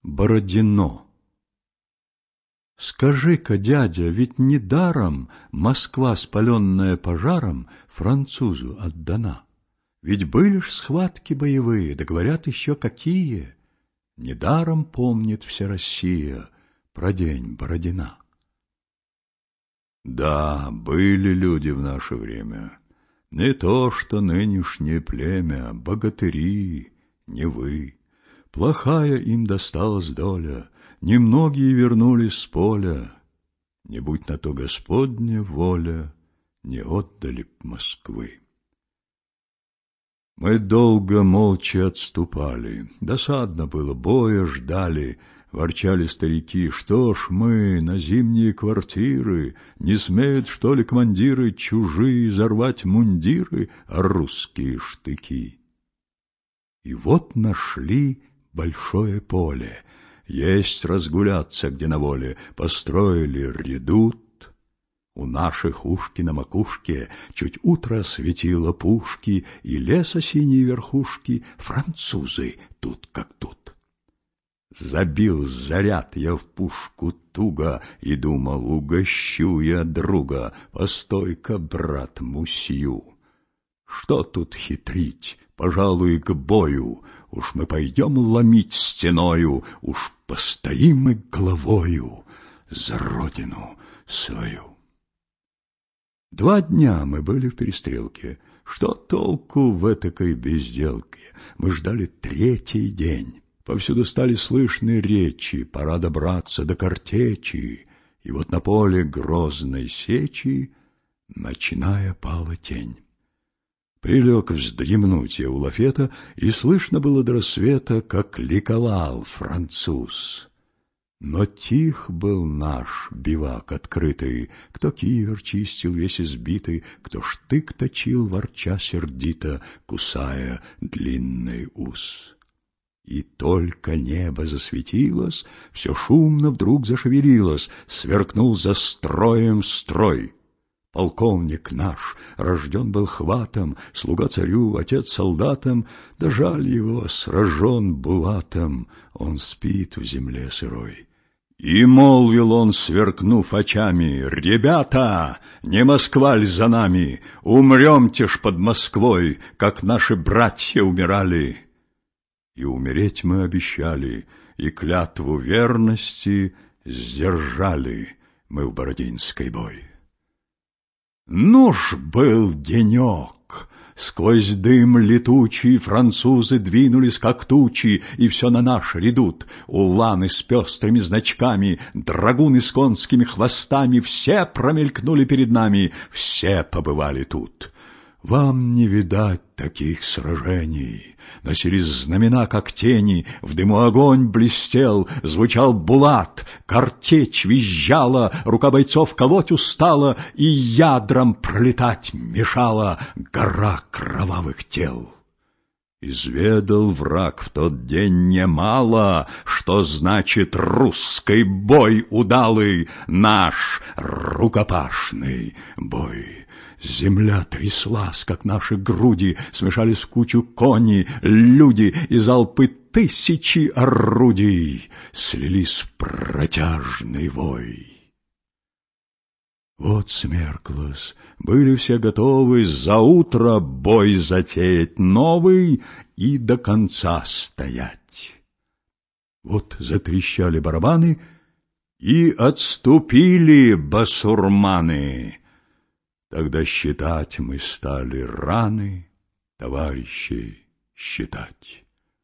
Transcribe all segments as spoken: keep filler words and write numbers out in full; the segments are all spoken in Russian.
Бородино. Скажи-ка, дядя, ведь недаром Москва, спаленная пожаром, французу отдана. Ведь были ж схватки боевые, да говорят еще какие. Недаром помнит вся Россия про день Бородина. Да, были люди в наше время, не то что нынешнее племя, богатыри, не вы. Плохая им досталась доля, немногие вернулись с поля. Не будь на то Господня воля, не отдали б Москвы. Мы долго молча отступали, досадно было, боя ждали. Ворчали старики: что ж мы на зимние квартиры, не смеют, что ли, командиры чужие зарвать мундиры, а русские штыки? И вот нашли большое поле, есть разгуляться где на воле, построили редут. У наших ушки на макушке чуть утро светило пушки, и леса синие верхушки, французы тут как тут. Забил заряд я в пушку туго и думал, угощу я друга, постой-ка, брат, мусью. Что тут хитрить, пожалуй, к бою, уж мы пойдем ломить стеною, уж постоим мы головою за родину свою. Два дня мы были в перестрелке. Что толку в этакой безделке? Мы ждали третий день. Повсюду стали слышны речи, пора добраться до картечи. И вот на поле грозной сечи ночная пала тень. Прилег вздремнуть я у лафета, и слышно было до рассвета, как ликовал француз. Но тих был наш бивак открытый, кто кивер чистил весь избитый, кто штык точил, ворча сердито, кусая длинный ус. И только небо засветилось, все шумно вдруг зашевелилось, сверкнул за строем строй. Полковник наш рожден был хватом, слуга царю, отец солдатам, да жаль его, сражен булатом, он спит в земле сырой. И молвил он, сверкнув очами: «Ребята, не Москва ль за нами? Умремте ж под Москвой, как наши братья умирали». И умереть мы обещали, и клятву верности сдержали мы в Бородинской бой. Ну ж был денек! Сквозь дым летучий французы двинулись, как тучи, и все на наш редут. Уланы с пестрыми значками, драгуны с конскими хвостами, все промелькнули перед нами, все побывали тут. Вам не видать таких сражений. Носились знамена, как тени, в дыму огонь блестел, звучал булат, картечь визжала, рука бойцов колоть устала, и ядрам пролетать мешала гора кровавых тел. Изведал враг в тот день немало, что значит русский бой удалый, наш рукопашный бой. Земля тряслась, как наши груди, смешались в кучу кони, люди, и залпы тысячи орудий слились в протяжный вой. Вот смерклось, были все готовы за утро бой затеять новый и до конца стоять. Вот затрещали барабаны, и отступили басурманы. Тогда считать мы стали раны, товарищей считать.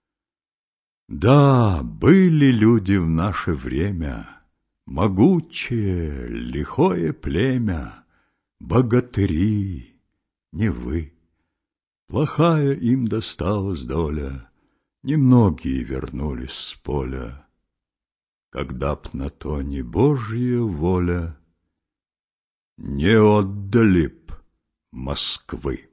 Да, были люди в наше время, могучее, лихое племя, богатыри, не вы. Плохая им досталась доля, немногие вернулись с поля. Когда б на то не Божья воля, не отдали б Москвы.